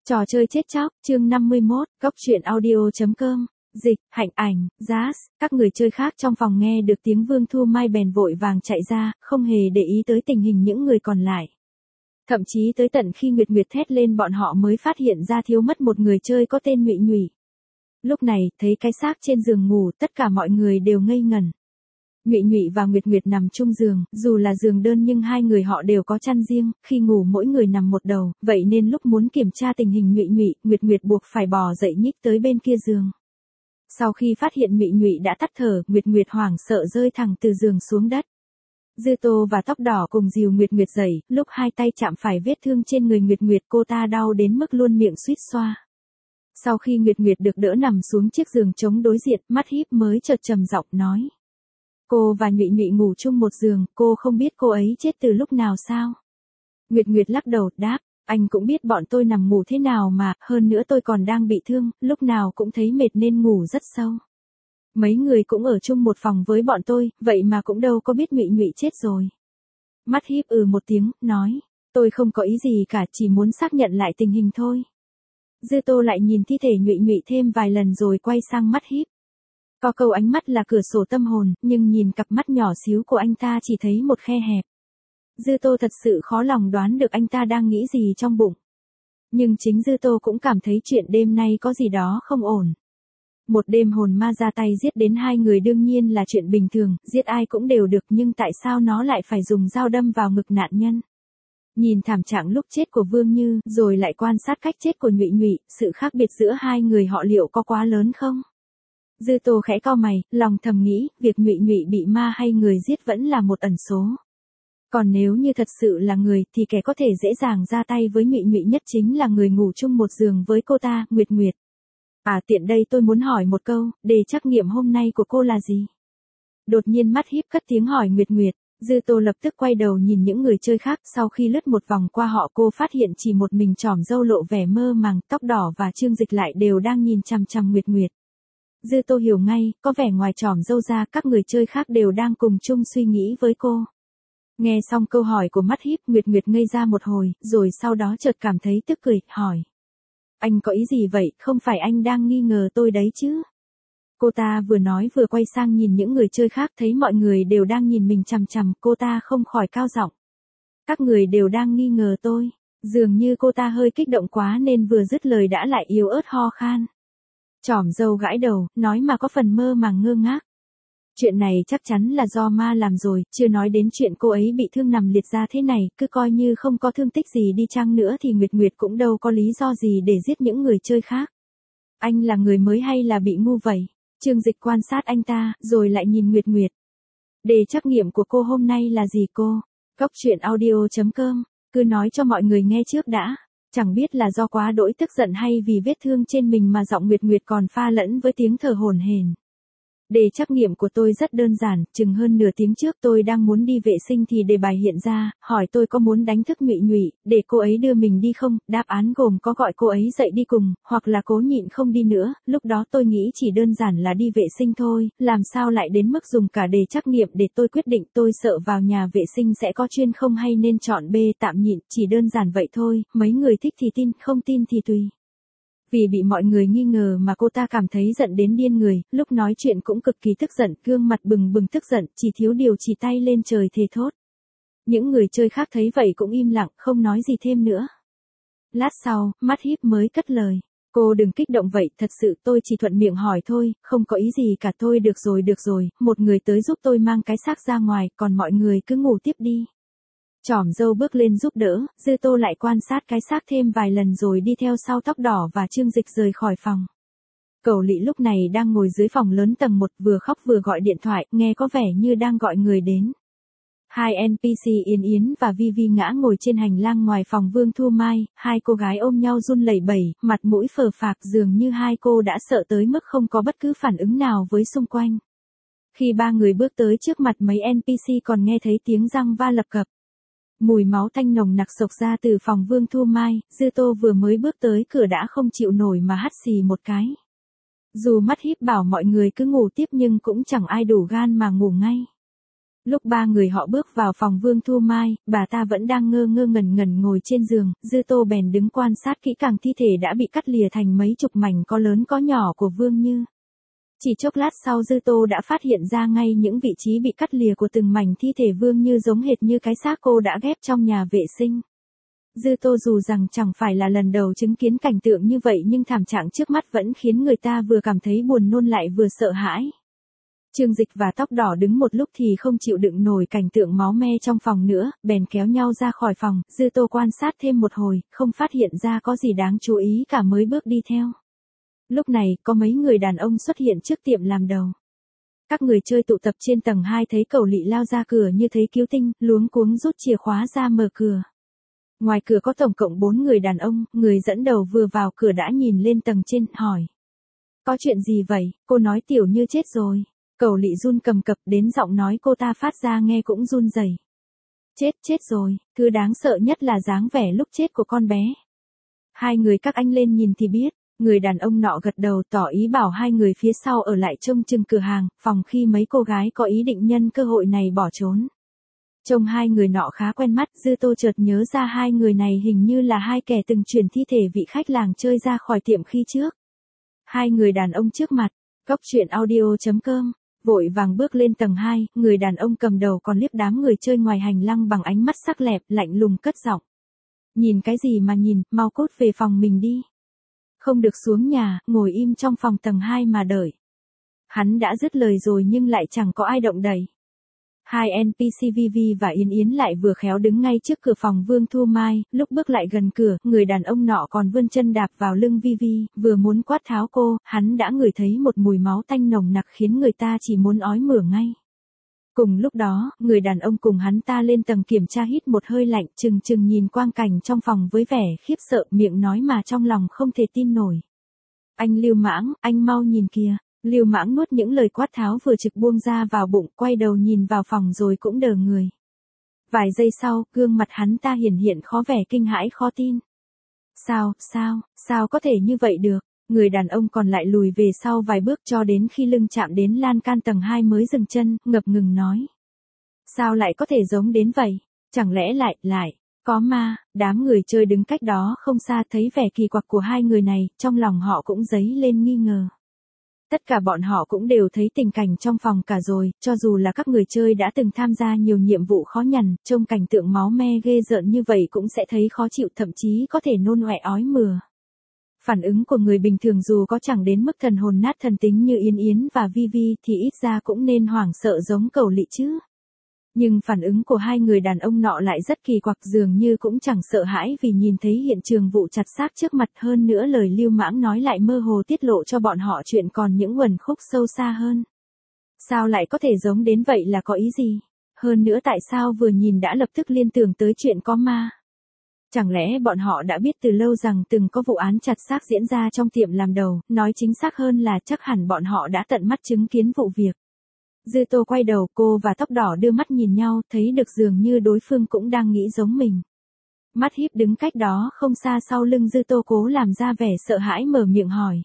Trò chơi chết chóc, chương 51, góc truyện audio.com, Dịch, Hạnh Ảnh, Jazz, các người chơi khác trong phòng nghe được tiếng Vương Thu Mai bèn vội vàng chạy ra, không hề để ý tới tình hình những người còn lại. Thậm chí tới tận khi Nguyệt Nguyệt thét lên bọn họ mới phát hiện ra thiếu mất một người chơi có tên Nhụy Nhụy. Lúc này, thấy cái xác trên giường ngủ, tất cả mọi người đều ngây ngẩn. Nhụy Nhụy và Nguyệt Nguyệt nằm chung giường, dù là giường đơn nhưng hai người họ đều có chăn riêng, khi ngủ mỗi người nằm một đầu, vậy nên lúc muốn kiểm tra tình hình Nhụy Nhụy, Nguyệt Nguyệt buộc phải bò dậy nhích tới bên kia giường. Sau khi phát hiện Nhụy Nhụy đã tắt thở, Nguyệt Nguyệt hoảng sợ rơi thẳng từ giường xuống đất. Dư Tô và Tóc Đỏ cùng dìu Nguyệt Nguyệt dậy, lúc hai tay chạm phải vết thương trên người Nguyệt Nguyệt cô ta đau đến mức luôn miệng suýt xoa. Sau khi Nguyệt Nguyệt được đỡ nằm xuống chiếc giường chống đối diện, mắt híp mới chợt trầm giọng nói. Cô và Nhụy Nhụy ngủ chung một giường, cô không biết cô ấy chết từ lúc nào sao? Nguyệt Nguyệt lắc đầu, đáp, anh cũng biết bọn tôi nằm ngủ thế nào mà, hơn nữa tôi còn đang bị thương, lúc nào cũng thấy mệt nên ngủ rất sâu. Mấy người cũng ở chung một phòng với bọn tôi, vậy mà cũng đâu có biết Nhụy Nhụy chết rồi. Mắt híp một tiếng, nói, tôi không có ý gì cả, chỉ muốn xác nhận lại tình hình thôi. Dư Tô lại nhìn thi thể Nhụy Nhụy thêm vài lần rồi quay sang mắt híp. Có câu ánh mắt là cửa sổ tâm hồn, nhưng nhìn cặp mắt nhỏ xíu của anh ta chỉ thấy một khe hẹp. Dư Tô thật sự khó lòng đoán được anh ta đang nghĩ gì trong bụng. Nhưng chính Dư Tô cũng cảm thấy chuyện đêm nay có gì đó không ổn. Một đêm hồn ma ra tay giết đến hai người đương nhiên là chuyện bình thường, giết ai cũng đều được nhưng tại sao nó lại phải dùng dao đâm vào ngực nạn nhân. Nhìn thảm trạng lúc chết của Vương Như, rồi lại quan sát cách chết của Nhụy Nhụy, sự khác biệt giữa hai người họ liệu có quá lớn không? Dư Tô khẽ cau mày, lòng thầm nghĩ, việc Nhụy Nhụy bị ma hay người giết vẫn là một ẩn số. Còn nếu như thật sự là người, thì kẻ có thể dễ dàng ra tay với Nhụy Nhụy nhất chính là người ngủ chung một giường với cô ta, Nguyệt Nguyệt. À tiện đây tôi muốn hỏi một câu, đề trắc nghiệm hôm nay của cô là gì? Đột nhiên mắt híp cất tiếng hỏi Nguyệt Nguyệt. Dư Tô lập tức quay đầu nhìn những người chơi khác, sau khi lướt một vòng qua họ cô phát hiện chỉ một mình Trỏm Dâu lộ vẻ mơ màng, Tóc Đỏ và Trương Dịch lại đều đang nhìn chằm chằm Nguyệt Nguyệt. Dư Tô hiểu ngay, có vẻ ngoài Trỏm Dâu ra các người chơi khác đều đang cùng chung suy nghĩ với cô. Nghe xong câu hỏi của mắt híp, Nguyệt Nguyệt ngây ra một hồi, rồi sau đó chợt cảm thấy tức cười, hỏi. Anh có ý gì vậy, không phải anh đang nghi ngờ tôi đấy chứ? Cô ta vừa nói vừa quay sang nhìn những người chơi khác thấy mọi người đều đang nhìn mình chằm chằm, cô ta không khỏi cao giọng. Các người đều đang nghi ngờ tôi, dường như cô ta hơi kích động quá nên vừa dứt lời đã lại yếu ớt ho khan. Trỏm Dâu gãi đầu, nói mà có phần mơ màng ngơ ngác. Chuyện này chắc chắn là do ma làm rồi, chưa nói đến chuyện cô ấy bị thương nằm liệt ra thế này, cứ coi như không có thương tích gì đi chăng nữa thì Nguyệt Nguyệt cũng đâu có lý do gì để giết những người chơi khác. Anh là người mới hay là bị ngu vậy? Trương Dịch quan sát anh ta, rồi lại nhìn Nguyệt Nguyệt. Đề trắc nghiệm của cô hôm nay là gì cô? Góc truyện audio.com, cứ nói cho mọi người nghe trước đã. Chẳng biết là do quá đỗi tức giận hay vì vết thương trên mình mà giọng Nguyệt Nguyệt còn pha lẫn với tiếng thở hổn hển. Đề trắc nghiệm của tôi rất đơn giản, chừng hơn nửa tiếng trước tôi đang muốn đi vệ sinh thì đề bài hiện ra, hỏi tôi có muốn đánh thức Nhụy Nhụy, để cô ấy đưa mình đi không, đáp án gồm có gọi cô ấy dậy đi cùng, hoặc là cố nhịn không đi nữa, lúc đó tôi nghĩ chỉ đơn giản là đi vệ sinh thôi, làm sao lại đến mức dùng cả đề trắc nghiệm để tôi quyết định, tôi sợ vào nhà vệ sinh sẽ có chuyên không hay nên chọn B tạm nhịn, chỉ đơn giản vậy thôi, mấy người thích thì tin, không tin thì tùy. Vì bị mọi người nghi ngờ mà cô ta cảm thấy giận đến điên người, lúc nói chuyện cũng cực kỳ tức giận, gương mặt bừng bừng tức giận, chỉ thiếu điều chỉ tay lên trời thề thốt. Những người chơi khác thấy vậy cũng im lặng, không nói gì thêm nữa. Lát sau, mắt híp mới cất lời. Cô đừng kích động vậy, thật sự tôi chỉ thuận miệng hỏi thôi, không có ý gì cả thôi. Được rồi, một người tới giúp tôi mang cái xác ra ngoài, còn mọi người cứ ngủ tiếp đi. Trỏm Dâu bước lên giúp đỡ, Dư Tô lại quan sát cái xác thêm vài lần rồi đi theo sau Tóc Đỏ và Trương Dịch rời khỏi phòng. Cẩu Lị lúc này đang ngồi dưới phòng lớn tầng 1 vừa khóc vừa gọi điện thoại, nghe có vẻ như đang gọi người đến. Hai NPC Yến Yến và Vi Vi ngã ngồi trên hành lang ngoài phòng Vương Thu Mai, hai cô gái ôm nhau run lẩy bẩy, mặt mũi phờ phạc dường như hai cô đã sợ tới mức không có bất cứ phản ứng nào với xung quanh. Khi ba người bước tới trước mặt mấy NPC còn nghe thấy tiếng răng va lập cập. Mùi máu tanh nồng nặc xộc ra từ phòng Vương Thu Mai, Dư Tô vừa mới bước tới cửa đã không chịu nổi mà hắt xì một cái. Dù mắt híp bảo mọi người cứ ngủ tiếp nhưng cũng chẳng ai đủ gan mà ngủ ngay. Lúc ba người họ bước vào phòng Vương Thu Mai, bà ta vẫn đang ngơ ngơ ngẩn ngẩn ngồi trên giường, Dư Tô bèn đứng quan sát kỹ càng thi thể đã bị cắt lìa thành mấy chục mảnh có lớn có nhỏ của Vương Như. Chỉ chốc lát sau Dư Tô đã phát hiện ra ngay những vị trí bị cắt lìa của từng mảnh thi thể Vương Như giống hệt như cái xác cô đã ghép trong nhà vệ sinh. Dư Tô dù rằng chẳng phải là lần đầu chứng kiến cảnh tượng như vậy nhưng thảm trạng trước mắt vẫn khiến người ta vừa cảm thấy buồn nôn lại vừa sợ hãi. Trương Dịch và Tóc Đỏ đứng một lúc thì không chịu đựng nổi cảnh tượng máu me trong phòng nữa, bèn kéo nhau ra khỏi phòng, Dư Tô quan sát thêm một hồi, không phát hiện ra có gì đáng chú ý cả mới bước đi theo. Lúc này, có mấy người đàn ông xuất hiện trước tiệm làm đầu. Các người chơi tụ tập trên tầng 2 thấy Cẩu Lị lao ra cửa như thấy cứu tinh, luống cuống rút chìa khóa ra mở cửa. Ngoài cửa có tổng cộng 4 người đàn ông, người dẫn đầu vừa vào cửa đã nhìn lên tầng trên, hỏi. Có chuyện gì vậy, cô nói Tiểu Như chết rồi. Cẩu Lị run cầm cập đến giọng nói cô ta phát ra nghe cũng run rẩy. Chết rồi, thứ đáng sợ nhất là dáng vẻ lúc chết của con bé. Hai người các anh lên nhìn thì biết. Người đàn ông nọ gật đầu tỏ ý bảo hai người phía sau ở lại trông chừng cửa hàng, phòng khi mấy cô gái có ý định nhân cơ hội này bỏ trốn. Trông hai người nọ khá quen mắt, Dư Tô chợt nhớ ra hai người này hình như là hai kẻ từng chuyển thi thể vị khách làng chơi ra khỏi tiệm khi trước. Hai người đàn ông trước mặt, Cóc Truyện Audio.com, vội vàng bước lên tầng 2, người đàn ông cầm đầu còn liếc đám người chơi ngoài hành lang bằng ánh mắt sắc lẹm, lạnh lùng cất giọng. Nhìn cái gì mà nhìn, mau cút về phòng mình đi. Không được xuống nhà, ngồi im trong phòng tầng 2 mà đợi. Hắn đã dứt lời rồi nhưng lại chẳng có ai động đậy. Hai NPC Vivi và Yến Yến lại vừa khéo đứng ngay trước cửa phòng Vương Thu Mai, lúc bước lại gần cửa, người đàn ông nọ còn vươn chân đạp vào lưng Vivi, vừa muốn quát tháo cô, hắn đã ngửi thấy một mùi máu tanh nồng nặc khiến người ta chỉ muốn ói mửa ngay. Cùng lúc đó, người đàn ông cùng hắn ta lên tầng kiểm tra hít một hơi lạnh, chừng chừng nhìn quang cảnh trong phòng với vẻ khiếp sợ, miệng nói mà trong lòng không thể tin nổi. Anh Lưu Mãng, anh mau nhìn kìa. Lưu Mãng nuốt những lời quát tháo vừa trực buông ra vào bụng, quay đầu nhìn vào phòng rồi cũng đờ người. Vài giây sau, gương mặt hắn ta hiển hiện khó vẻ kinh hãi khó tin. Sao có thể như vậy được? Người đàn ông còn lại lùi về sau vài bước cho đến khi lưng chạm đến lan can tầng 2 mới dừng chân, ngập ngừng nói. Sao lại có thể giống đến vậy? Chẳng lẽ lại, có ma? Đám người chơi đứng cách đó không xa thấy vẻ kỳ quặc của hai người này, trong lòng họ cũng dấy lên nghi ngờ. Tất cả bọn họ cũng đều thấy tình cảnh trong phòng cả rồi, cho dù là các người chơi đã từng tham gia nhiều nhiệm vụ khó nhằn, trông cảnh tượng máu me ghê rợn như vậy cũng sẽ thấy khó chịu, thậm chí có thể nôn ọe ói mửa. Phản ứng của người bình thường dù có chẳng đến mức thần hồn nát thần tính như Yến Yến và Vivi thì ít ra cũng nên hoảng sợ giống Cẩu Lị chứ. Nhưng phản ứng của hai người đàn ông nọ lại rất kỳ quặc, dường như cũng chẳng sợ hãi vì nhìn thấy hiện trường vụ chặt xác trước mặt, hơn nữa lời Lưu Mãng nói lại mơ hồ tiết lộ cho bọn họ chuyện còn những uẩn khúc sâu xa hơn. Sao lại có thể giống đến vậy là có ý gì? Hơn nữa tại sao vừa nhìn đã lập tức liên tưởng tới chuyện có ma? Chẳng lẽ bọn họ đã biết từ lâu rằng từng có vụ án chặt xác diễn ra trong tiệm làm đầu, nói chính xác hơn là chắc hẳn bọn họ đã tận mắt chứng kiến vụ việc. Dư Tô quay đầu, cô và Tóc Đỏ đưa mắt nhìn nhau, thấy được dường như đối phương cũng đang nghĩ giống mình. Mắt híp đứng cách đó không xa sau lưng Dư Tô cố làm ra vẻ sợ hãi mở miệng hỏi.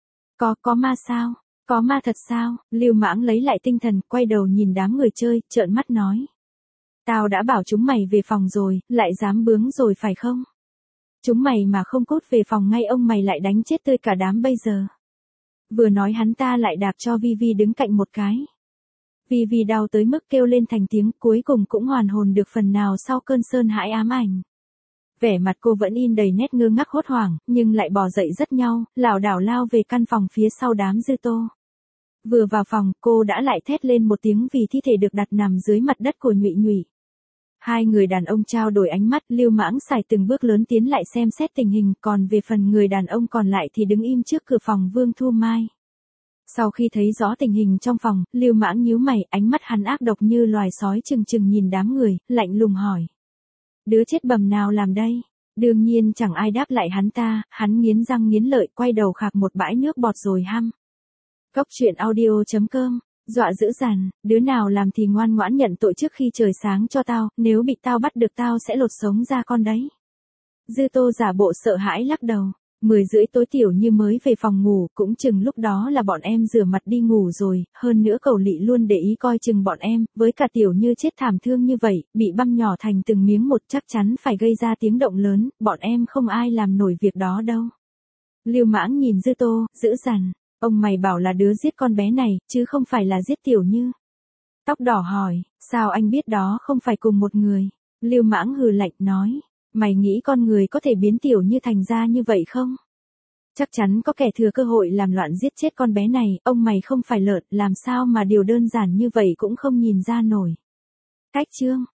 Có ma sao? Có ma thật sao? Lưu Mãng lấy lại tinh thần, quay đầu nhìn đám người chơi, trợn mắt nói. Tao đã bảo chúng mày về phòng rồi, lại dám bướng rồi phải không? Chúng mày mà không cút về phòng ngay ông mày lại đánh chết tươi cả đám bây giờ. Vừa nói hắn ta lại đạp cho Vivi đứng cạnh một cái. Vivi đau tới mức kêu lên thành tiếng, cuối cùng cũng hoàn hồn được phần nào sau cơn sơn hãi ám ảnh. Vẻ mặt cô vẫn in đầy nét ngơ ngác hốt hoảng, nhưng lại bò dậy rất nhau, lảo đảo lao về căn phòng phía sau đám Dư Tô. Vừa vào phòng, cô đã lại thét lên một tiếng vì thi thể được đặt nằm dưới mặt đất của Nhụy Nhụy. Hai người đàn ông trao đổi ánh mắt, Lưu Mãng xài từng bước lớn tiến lại xem xét tình hình, còn về phần người đàn ông còn lại thì đứng im trước cửa phòng Vương Thu Mai. Sau khi thấy rõ tình hình trong phòng, Lưu Mãng nhíu mày, ánh mắt hắn ác độc như loài sói chừng chừng nhìn đám người, lạnh lùng hỏi. Đứa chết bầm nào làm đây? Đương nhiên chẳng ai đáp lại hắn ta, hắn nghiến răng nghiến lợi, quay đầu khạc một bãi nước bọt rồi hăm. Cóc Truyện Audio.com, dọa dữ dằn, đứa nào làm thì ngoan ngoãn nhận tội trước khi trời sáng cho tao, nếu bị tao bắt được tao sẽ lột sống ra con đấy. Dư Tô giả bộ sợ hãi lắc đầu. 10 rưỡi tối Tiểu Như mới về phòng ngủ, cũng chừng lúc đó là bọn em rửa mặt đi ngủ rồi, hơn nữa Cẩu Lị luôn để ý coi chừng bọn em, với cả Tiểu Như chết thảm thương như vậy, bị băm nhỏ thành từng miếng một chắc chắn phải gây ra tiếng động lớn, bọn em không ai làm nổi việc đó đâu. Lưu Mãng nhìn Dư Tô, dữ dằn, ông mày bảo là đứa giết con bé này, chứ không phải là giết Tiểu Như. Tóc đỏ hỏi, sao anh biết đó không phải cùng một người? Lưu Mãng hừ lạnh nói, mày nghĩ con người có thể biến Tiểu Như thành ra như vậy không? Chắc chắn có kẻ thừa cơ hội làm loạn giết chết con bé này, ông mày không phải lợn, làm sao mà điều đơn giản như vậy cũng không nhìn ra nổi. Cách chương